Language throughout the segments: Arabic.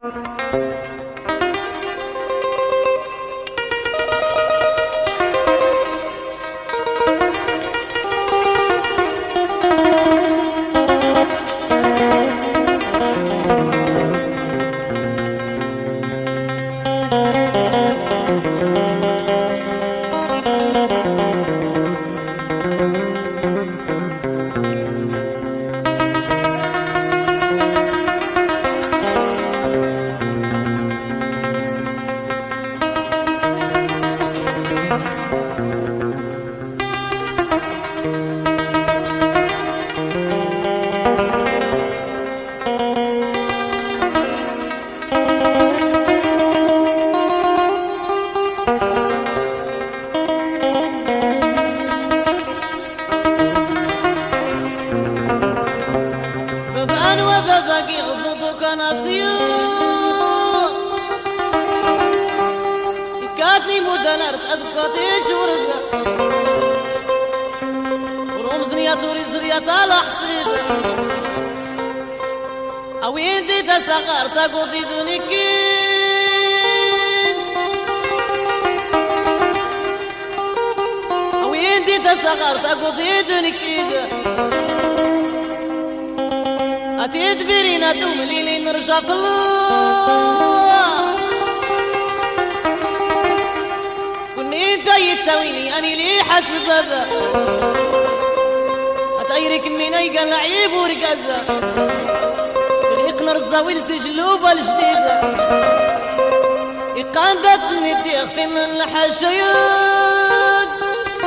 كاتني مدنرت أذكرتي شورزة ورمزني يا توري زرية على حصيد أو يدي تسغر تقضي زنكين أو يدي تسغر تقضي زنكين أتدبرين توملي لي نرجع في الله كني انت يتويني أني لي حسب هذا أتأيرك من أي لعيب ورقزة يقنر الزاويل سجلوبة الجديدة يقاندتني تيغفي من الحشيات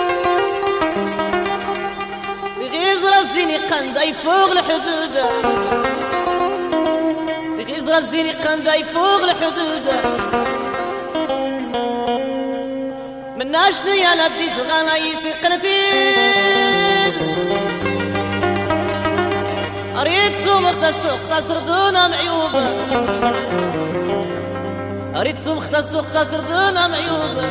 بغيز رزيني قنداي فوق الحدود بغيز رزيني قنداي فوق الحدود من ناشني أنا بدي صغانا يسقنتين أريد سومخ تسوق تسردون معيوبة أريد سومخ تسوق تسردون معيوبة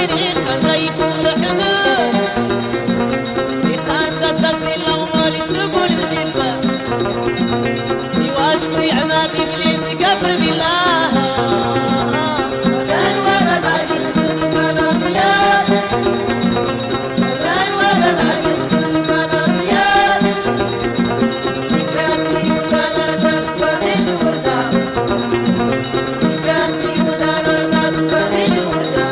سنين كان يكون حنان يقان تتصل لو مالي سقول بجنبه يواشكو يعماد إبليس كفر بالله كان ولا ما يقصد ما نصيان كان ولا ما يقصد ما نصيان يكاتي مدانرتك فتش وردا يكاتي مدانرتك فتش وردا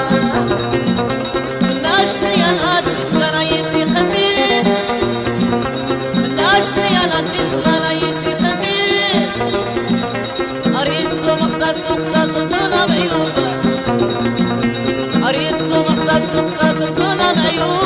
ناشتي يا الأدل سرايسي خطير ناشتي يا الأدل سرايسي خطير أريد سو مختص دون بعيوبة أريد سو مختص دون بعيوبة